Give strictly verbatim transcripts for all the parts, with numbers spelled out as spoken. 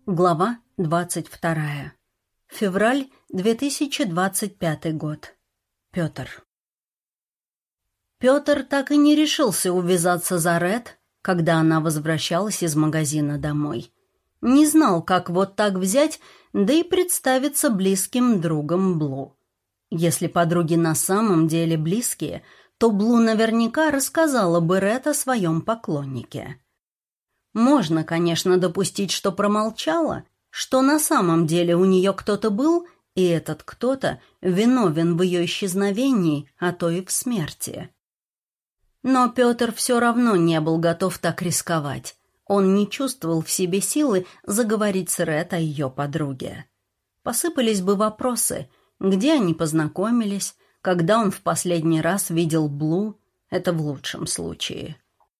Глава двадцать вторая. Февраль две тысячи двадцать пятый год. Петр. Петр так и не решился увязаться за Ред, когда она возвращалась из магазина домой. Не знал, как вот так взять, да и представиться близким другом Блу. Если подруги на самом деле близкие, то Блу наверняка рассказала бы Ред о своем поклоннике. Можно, конечно, допустить, что промолчала, что на самом деле у нее кто-то был, и этот кто-то виновен в ее исчезновении, а то и в смерти. Но Петр все равно не был готов так рисковать. Он не чувствовал в себе силы заговорить с Ред о ее подруге. Посыпались бы вопросы, где они познакомились, когда он в последний раз видел Блу, это в лучшем случае.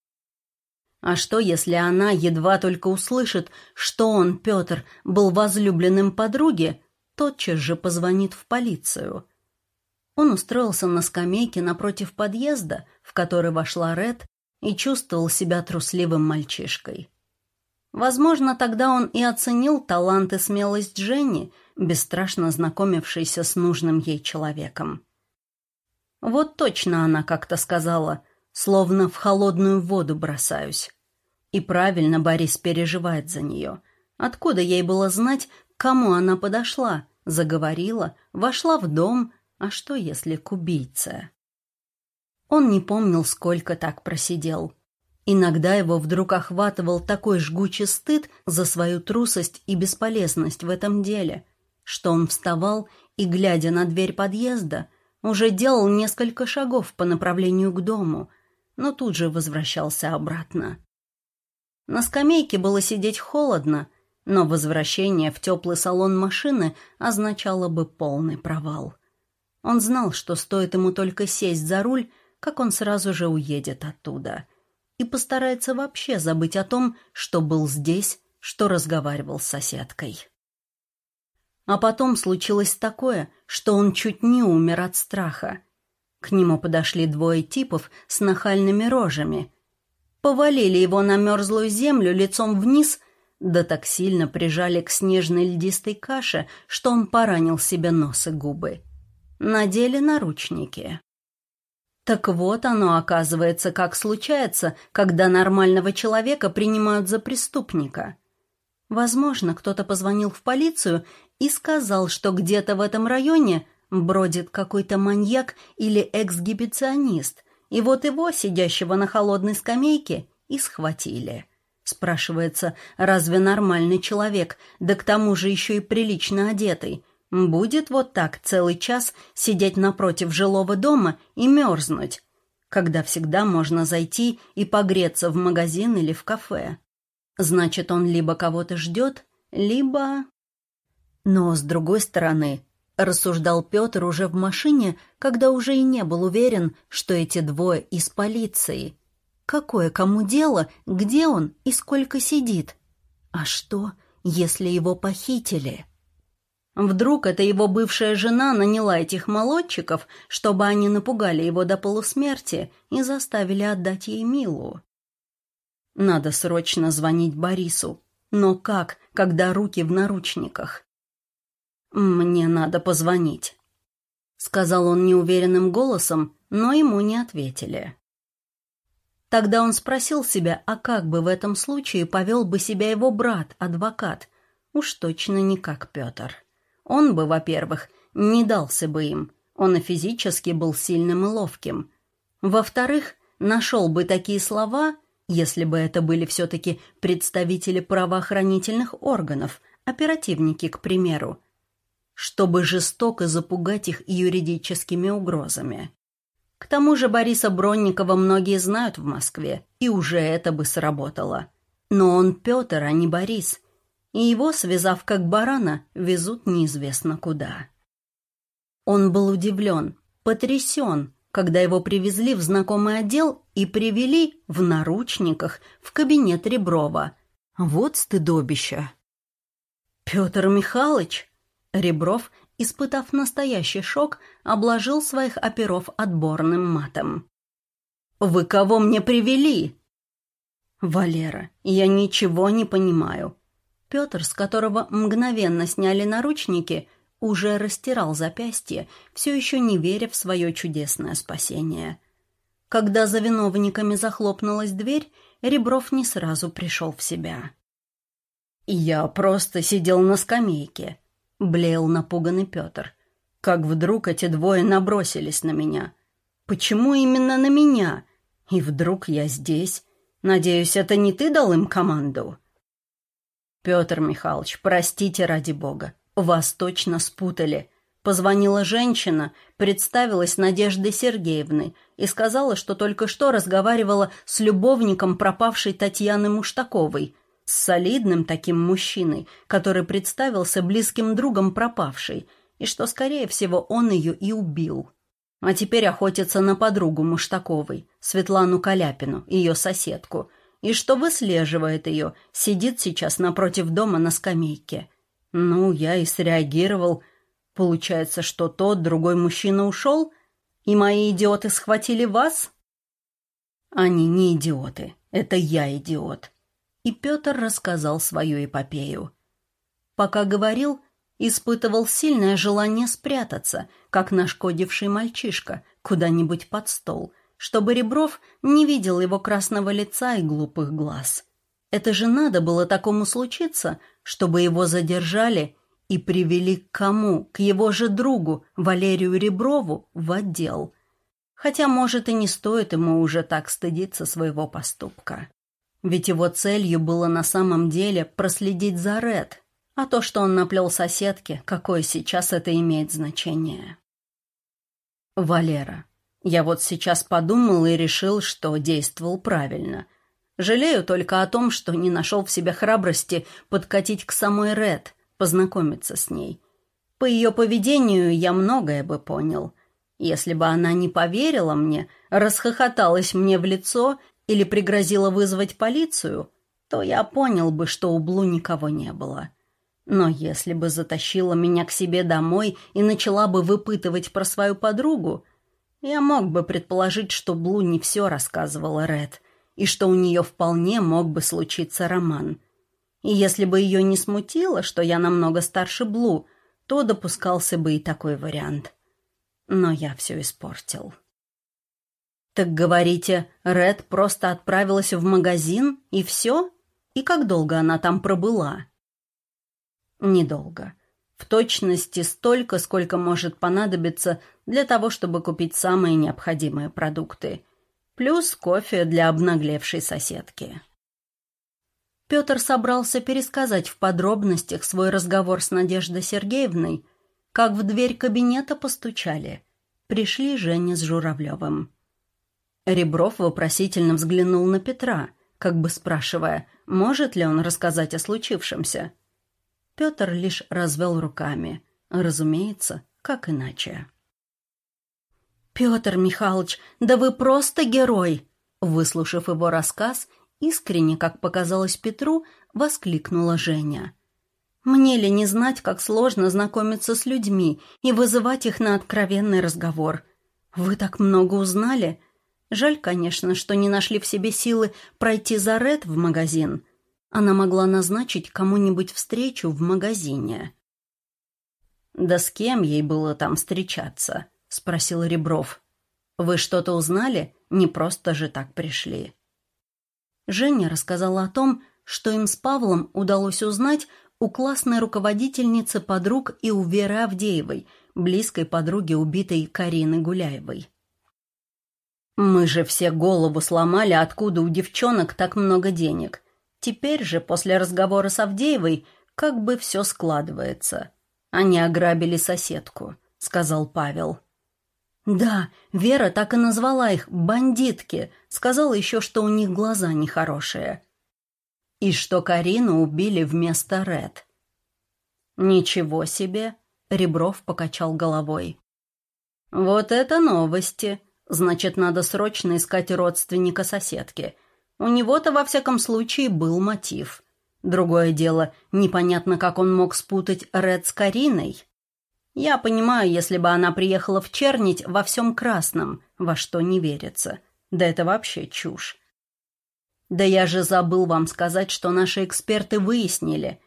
А что, если она едва только услышит, что он, Петр, был возлюбленным подруги, тотчас же позвонит в полицию? Он устроился на скамейке напротив подъезда, в который вошла Ред, и чувствовал себя трусливым мальчишкой. Возможно, тогда он и оценил талант и смелость Жени, бесстрашно знакомившейся с нужным ей человеком. Вот точно она как-то сказала, словно в холодную воду бросаюсь. И правильно Борис переживает за нее. Откуда ей было знать, к кому она подошла, заговорила, вошла в дом, а что если к убийце? Он не помнил, сколько так просидел. Иногда его вдруг охватывал такой жгучий стыд за свою трусость и бесполезность в этом деле, что он вставал и, глядя на дверь подъезда, уже делал несколько шагов по направлению к дому, но тут же возвращался обратно. На скамейке было сидеть холодно, но возвращение в теплый салон машины означало бы полный провал. Он знал, что стоит ему только сесть за руль, как он сразу же уедет оттуда, и постарается вообще забыть о том, что был здесь, что разговаривал с соседкой. А потом случилось такое, что он чуть не умер от страха. К нему подошли двое типов с нахальными рожами. Повалили его на мерзлую землю лицом вниз, да так сильно прижали к снежной льдистой каше, что он поранил себе нос и губы. Надели наручники. Так вот оно, оказывается, как случается, когда нормального человека принимают за преступника. Возможно, кто-то позвонил в полицию и сказал, что где-то в этом районе бродит какой-то маньяк или эксгибиционист, и вот его, сидящего на холодной скамейке, и схватили. Спрашивается, разве нормальный человек, да к тому же еще и прилично одетый, будет вот так целый час сидеть напротив жилого дома и мерзнуть, когда всегда можно зайти и погреться в магазин или в кафе? Значит, он либо кого-то ждет, либо... Но, с другой стороны, рассуждал Петр уже в машине, когда уже и не был уверен, что эти двое из полиции. Какое кому дело, где он и сколько сидит? А что, если его похитили? Вдруг это его бывшая жена наняла этих молодчиков, чтобы они напугали его до полусмерти и заставили отдать ей Милу? Надо срочно звонить Борису. Но как, когда руки в наручниках? «Мне надо позвонить», — сказал он неуверенным голосом, но ему не ответили. Тогда он спросил себя, а как бы в этом случае повел бы себя его брат, адвокат? Уж точно не как Петр. Он бы, во-первых, не дался бы им, он и физически был сильным и ловким. Во-вторых, нашел бы такие слова, если бы это были все-таки представители правоохранительных органов, оперативники, к примеру, чтобы жестоко запугать их юридическими угрозами. К тому же Бориса Бронникова многие знают в Москве, и уже это бы сработало. Но он Петр, а не Борис, и его, связав как барана, везут неизвестно куда. Он был удивлен, потрясен, когда его привезли в знакомый отдел и привели в наручниках в кабинет Реброва. Вот стыдобище. «Петр Михайлович!» Ребров, испытав настоящий шок, обложил своих оперов отборным матом. «Вы кого мне привели?» «Валера, я ничего не понимаю. Петр, с которого мгновенно сняли наручники, уже растирал запястье, все еще не веря в свое чудесное спасение. Когда за виновниками захлопнулась дверь, Ребров не сразу пришел в себя. «Я просто сидел на скамейке», — блеял напуганный Петр. «Как вдруг эти двое набросились на меня. Почему именно на меня? И вдруг я здесь. Надеюсь, это не ты дал им команду?» «Петр Михайлович, простите ради бога, вас точно спутали». Позвонила женщина, представилась Надеждой Сергеевной и сказала, что только что разговаривала с любовником пропавшей Татьяны Муштаковой, с солидным таким мужчиной, который представился близким другом пропавшей, и что, скорее всего, он ее и убил. А теперь охотится на подругу Муштаковой, Светлану Каляпину, ее соседку, и что выслеживает ее, сидит сейчас напротив дома на скамейке. Ну, я и среагировал. Получается, что тот, другой мужчина ушел, и мои идиоты схватили вас? Они не идиоты, это я идиот. И Петр рассказал свою эпопею. Пока говорил, испытывал сильное желание спрятаться, как нашкодивший мальчишка, куда-нибудь под стол, чтобы Ребров не видел его красного лица и глупых глаз. Это же надо было такому случиться, чтобы его задержали и привели к кому? К его же другу, Валерию Реброву, в отдел. Хотя, может, и не стоит ему уже так стыдиться своего поступка. Ведь его целью было на самом деле проследить за Ред, а то, что он наплел соседке, какое сейчас это имеет значение? «Валера, я вот сейчас подумал и решил, что действовал правильно. Жалею только о том, что не нашел в себе храбрости подкатить к самой Ред, познакомиться с ней. По ее поведению я многое бы понял. Если бы она не поверила мне, расхохоталась мне в лицо или пригрозила вызвать полицию, то я понял бы, что у Блу никого не было. Но если бы затащила меня к себе домой и начала бы выпытывать про свою подругу, я мог бы предположить, что Блу не все рассказывала Ред, и что у нее вполне мог бы случиться роман. И если бы ее не смутило, что я намного старше Блу, то допускался бы и такой вариант. Но я все испортил. «Так, говорите, Ред просто отправилась в магазин, и все? И как долго она там пробыла?» «Недолго. В точности столько, сколько может понадобиться для того, чтобы купить самые необходимые продукты. Плюс кофе для обнаглевшей соседки». Петр собрался пересказать в подробностях свой разговор с Надеждой Сергеевной, как в дверь кабинета постучали. Пришли Женя с Журавлевым. Ребров вопросительно взглянул на Петра, как бы спрашивая, может ли он рассказать о случившемся. Петр лишь развел руками. Разумеется, как иначе. «Петр Михайлович, да вы просто герой!» Выслушав его рассказ, искренне, как показалось Петру, воскликнула Женя. «Мне ли не знать, как сложно знакомиться с людьми и вызывать их на откровенный разговор? Вы так много узнали? Жаль, конечно, что не нашли в себе силы пройти за Ред в магазин. Она могла назначить кому-нибудь встречу в магазине». «Да с кем ей было там встречаться?» — спросил Ребров. «Вы что-то узнали? Не просто же так пришли». Женя рассказала о том, что им с Павлом удалось узнать у классной руководительницы подруг и у Веры Авдеевой, близкой подруги убитой Карины Гуляевой. «Мы же все голову сломали, откуда у девчонок так много денег. Теперь же, после разговора с Авдеевой, как бы все складывается. Они ограбили соседку», — сказал Павел. «Да, Вера так и назвала их «бандитки», сказала еще, что у них глаза нехорошие. И что Карину убили вместо Ред». «Ничего себе!» — Ребров покачал головой. «Вот это новости! Значит, надо срочно искать родственника соседки. У него-то, во всяком случае, был мотив. Другое дело, непонятно, как он мог спутать Ред с Кариной. Я понимаю, если бы она приехала в Чернить во всем красном, во что не верится. Да это вообще чушь. Да я же забыл вам сказать, что наши эксперты выяснили.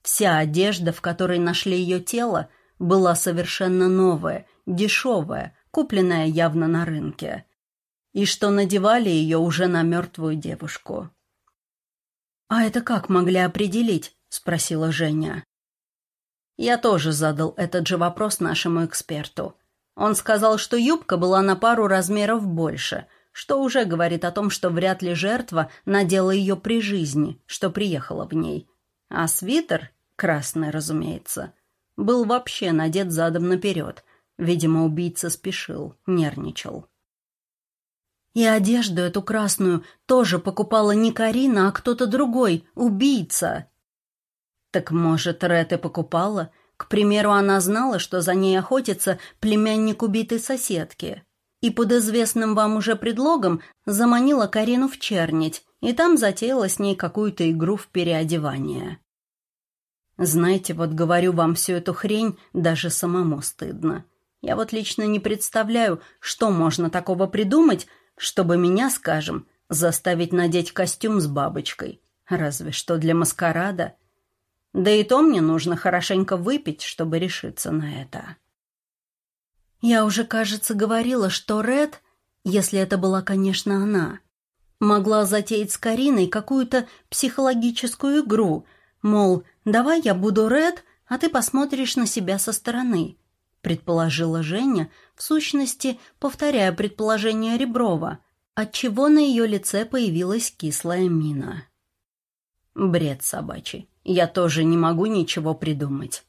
Вся одежда, в которой нашли ее тело, была совершенно новая, дешевая, купленная явно на рынке. И что надевали ее уже на мертвую девушку. «А это как могли определить?» — спросила Женя. Я тоже задал этот же вопрос нашему эксперту. Он сказал, что юбка была на пару размеров больше, что уже говорит о том, что вряд ли жертва надела ее при жизни, что приехала в ней. А свитер, красный, разумеется, был вообще надет задом наперед. Видимо, убийца спешил, нервничал. И одежду эту красную тоже покупала не Карина, а кто-то другой, убийца. Так, может, Рет и покупала? К примеру, она знала, что за ней охотится племянник убитой соседки. И под известным вам уже предлогом заманила Карину в Чернить, и там затеяла с ней какую-то игру в переодевание. Знаете, вот говорю вам всю эту хрень, даже самому стыдно. Я вот лично не представляю, что можно такого придумать, чтобы меня, скажем, заставить надеть костюм с бабочкой. Разве что для маскарада. Да и то мне нужно хорошенько выпить, чтобы решиться на это. Я уже, кажется, говорила, что Ред, если это была, конечно, она, могла затеять с Кариной какую-то психологическую игру, мол, давай я буду Ред, а ты посмотришь на себя со стороны, предположила Женя, в сущности, повторяя предположение Реброва, отчего на ее лице появилась кислая мина. Бред собачий. Я тоже не могу ничего придумать.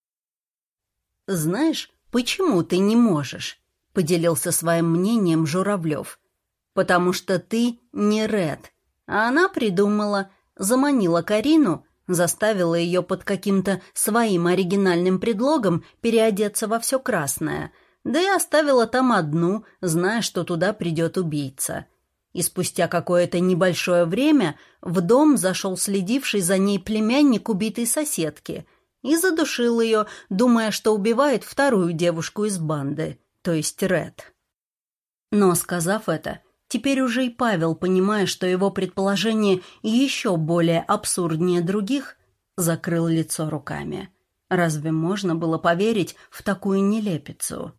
Знаешь, почему ты не можешь? Поделился своим мнением Журавлев. Потому что ты не Ред. А она придумала, заманила Карину, заставила ее под каким-то своим оригинальным предлогом переодеться во все красное, да и оставила там одну, зная, что туда придет убийца. И спустя какое-то небольшое время в дом зашел следивший за ней племянник убитой соседки и задушил ее, думая, что убивает вторую девушку из банды, то есть Ред. Но, сказав это, теперь уже и Павел, понимая, что его предположение еще более абсурднее других, закрыл лицо руками. Разве можно было поверить в такую нелепицу?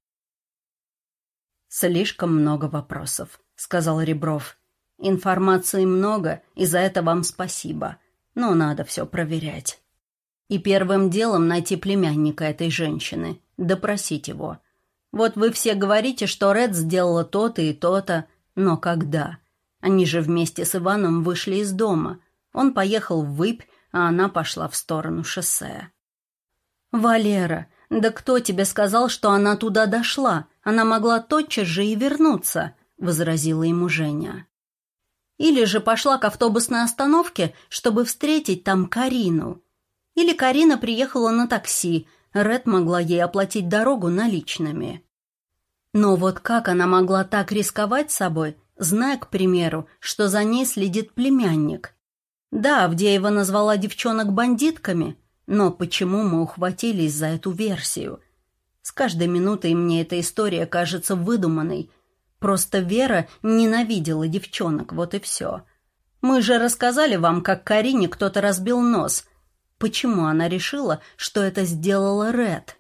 «Слишком много вопросов», — сказал Ребров. «Информации много, и за это вам спасибо. Но надо все проверять. И первым делом найти племянника этой женщины, допросить его. Вот вы все говорите, что Ред сделала то-то и то-то, но когда? Они же вместе с Иваном вышли из дома. Он поехал в Выпь, а она пошла в сторону шоссе». «Валера, да кто тебе сказал, что она туда дошла? Она могла тотчас же и вернуться», — возразила ему Женя. «Или же пошла к автобусной остановке, чтобы встретить там Карину. Или Карина приехала на такси, Ред могла ей оплатить дорогу наличными. Но вот как она могла так рисковать собой, зная, к примеру, что за ней следит племянник? Да, Авдеева назвала девчонок бандитками, но почему мы ухватились за эту версию? С каждой минутой мне эта история кажется выдуманной. Просто Вера ненавидела девчонок, вот и все. Мы же рассказали вам, как Карине кто-то разбил нос. Почему она решила, что это сделала Ред?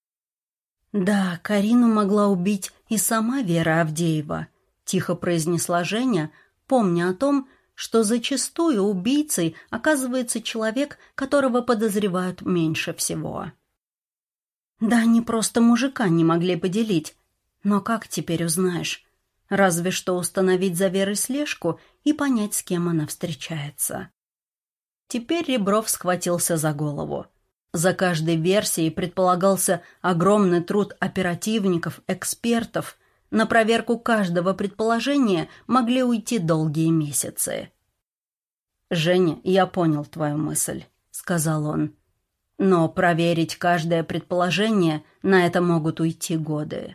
«Да, Карину могла убить и сама Вера Авдеева», — тихо произнесла Женя, помня о том, что зачастую убийцей оказывается человек, которого подозревают меньше всего. «Да они просто мужика не могли поделить. Но как теперь узнаешь? Разве что установить за Верой слежку и понять, с кем она встречается». Теперь Ребров схватился за голову. За каждой версией предполагался огромный труд оперативников, экспертов. На проверку каждого предположения могли уйти долгие месяцы. «Женя, я понял твою мысль», — сказал он. «Но проверить каждое предположение, на это могут уйти годы».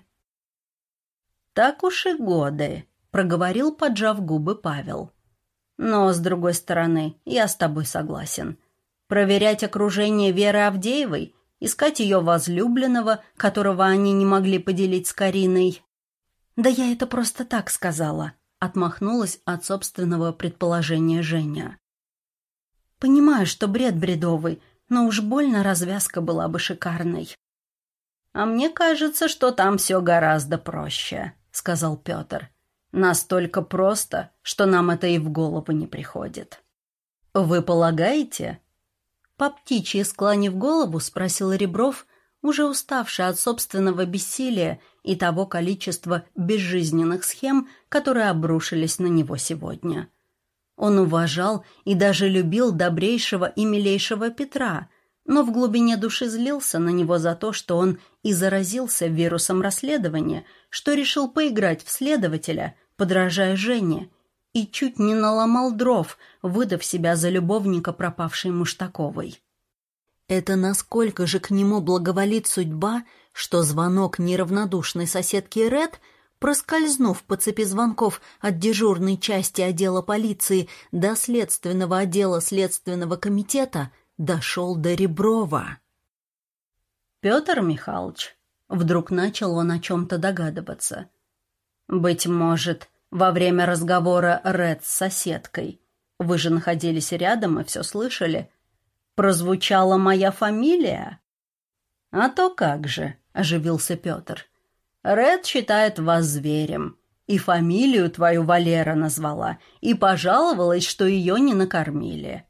«Так уж и годы», — проговорил, поджав губы, Павел. «Но, с другой стороны, я с тобой согласен. Проверять окружение Веры Авдеевой, искать ее возлюбленного, которого они не могли поделить с Кариной». «Да я это просто так сказала», — отмахнулась от собственного предположения Женя. «Понимаю, что бред бредовый, но уж больно развязка была бы шикарной. «А мне кажется, что там все гораздо проще», — сказал Петр. «Настолько просто, что нам это и в голову не приходит». «Вы полагаете?» По птичьи склонив голову, спросил Ребров, уже уставший от собственного бессилия и того количества безжизненных схем, которые обрушились на него сегодня. Он уважал и даже любил добрейшего и милейшего Петра, но в глубине души злился на него за то, что он и заразился вирусом расследования, что решил поиграть в следователя, подражая Жене, и чуть не наломал дров, выдав себя за любовника пропавшей Муштаковой. Это насколько же к нему благоволит судьба, что звонок неравнодушной соседки Ред, проскользнув по цепи звонков от дежурной части отдела полиции до следственного отдела Следственного комитета, дошел до Реброва. «Петр Михайлович», — вдруг начал он о чем-то догадываться, «быть может, во время разговора Ред с соседкой, вы же находились рядом и все слышали, прозвучала моя фамилия?» «А то как же», — оживился Петр. «Ред считает вас зверем, и фамилию твою Валера назвала, и пожаловалась, что ее не накормили».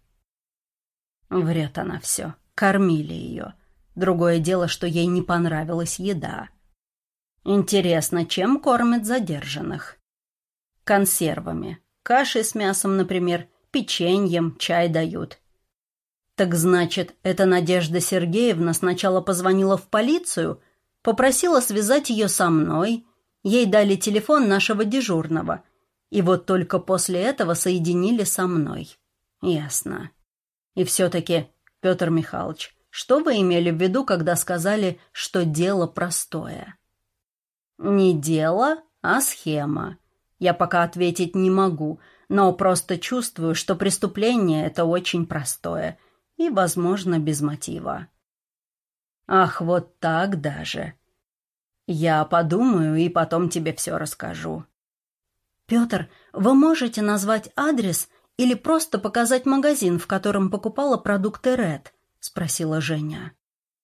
Врет она все, кормили ее. Другое дело, что ей не понравилась еда. Интересно, чем кормят задержанных? Консервами, кашей с мясом, например, печеньем, чай дают. Так значит, эта Надежда Сергеевна сначала позвонила в полицию, попросила связать ее со мной, ей дали телефон нашего дежурного, и вот только после этого соединили со мной. Ясно. И все-таки, Петр Михайлович, что вы имели в виду, когда сказали, что дело простое? Не дело, а схема. Я пока ответить не могу, но просто чувствую, что преступление это очень простое и, возможно, без мотива. Ах, вот так даже. Я подумаю и потом тебе все расскажу. Петр, вы можете назвать адрес или просто показать магазин, в котором покупала продукты Ред? Спросила Женя.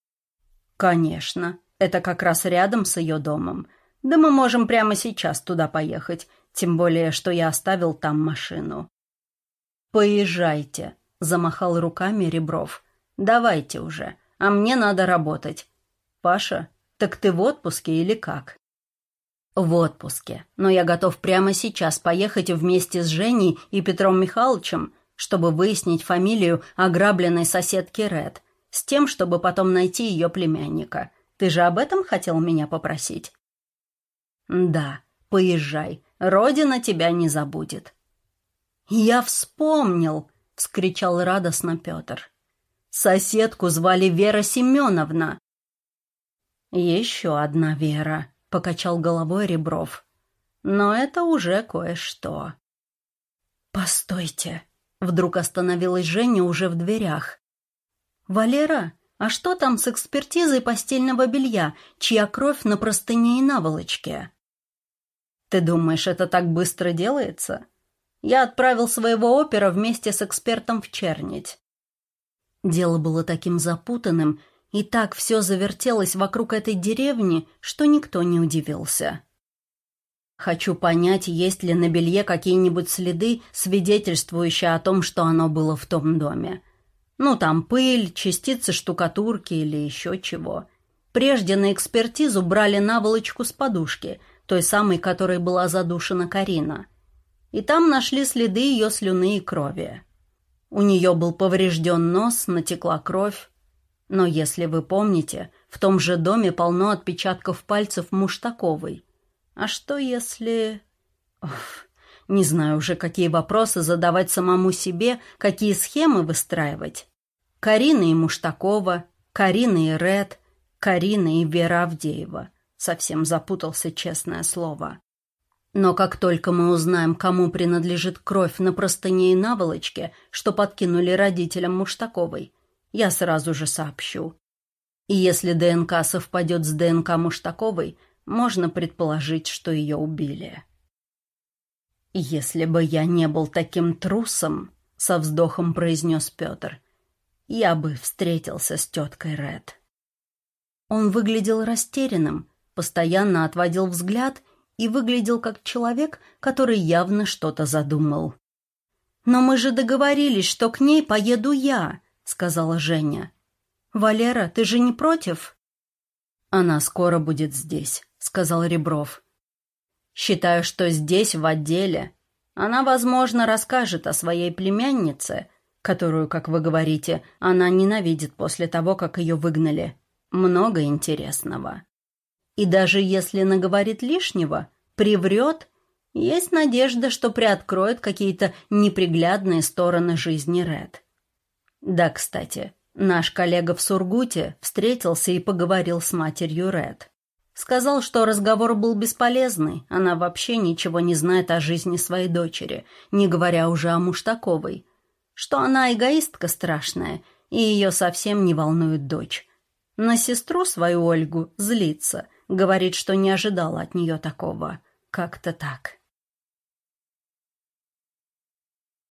Конечно, это как раз рядом с ее домом. Да мы можем прямо сейчас туда поехать, тем более, что я оставил там машину. Поезжайте, замахал руками Ребров. Давайте уже, а мне надо работать. Паша, так ты в отпуске или как? В отпуске, но я готов прямо сейчас поехать вместе с Женей и Петром Михайловичем, чтобы выяснить фамилию ограбленной соседки Ред, с тем, чтобы потом найти ее племянника. Ты же об этом хотел меня попросить? Да, поезжай, Родина тебя не забудет. Я вспомнил, вскричал радостно Петр. Соседку звали Вера Семеновна. Еще одна Вера, покачал головой Ребров. Но это уже кое-что. Постойте, вдруг остановилась Женя уже в дверях. Валера, а что там с экспертизой постельного белья, чья кровь на простыне и наволочке? Ты думаешь, это так быстро делается? Я отправил своего опера вместе с экспертом в Чернить. Дело было таким запутанным, и так все завертелось вокруг этой деревни, что никто не удивился. Хочу понять, есть ли на белье какие-нибудь следы, свидетельствующие о том, что оно было в том доме. Ну, там пыль, частицы штукатурки или еще чего. Прежде на экспертизу брали наволочку с подушки, той самой, которой была задушена Карина. И там нашли следы ее слюны и крови. У нее был поврежден нос, натекла кровь. Но, если вы помните, в том же доме полно отпечатков пальцев Муштаковой. А что если... Оф, не знаю уже, какие вопросы задавать самому себе, какие схемы выстраивать. Карина и Муштакова, Карина и Ред, Карина и Вера Авдеева. Совсем запутался, честное слово. Но как только мы узнаем, кому принадлежит кровь на простыне и наволочке, что подкинули родителям Муштаковой, я сразу же сообщу. И если ДНК совпадет с ДНК Муштаковой, можно предположить, что ее убили. «Если бы я не был таким трусом», — со вздохом произнес Петр, я бы встретился с теткой Ред». Он выглядел растерянным, постоянно отводил взгляд и выглядел как человек, который явно что-то задумал. «Но мы же договорились, что к ней поеду я», — сказала Женя. «Валера, ты же не против?» «Она скоро будет здесь», — сказал Ребров. «Считаю, что здесь, в отделе, она, возможно, расскажет о своей племяннице, которую, как вы говорите, она ненавидит после того, как ее выгнали. Много интересного. И даже если наговорит лишнего, приврет, есть надежда, что приоткроет какие-то неприглядные стороны жизни Ред. Да, кстати, наш коллега в Сургуте встретился и поговорил с матерью Ред. Сказал, что разговор был бесполезный, она вообще ничего не знает о жизни своей дочери, не говоря уже о Муштаковой, что она эгоистка страшная, и ее совсем не волнует дочь. На сестру свою Ольгу злится, говорит, что не ожидала от нее такого. Как-то так.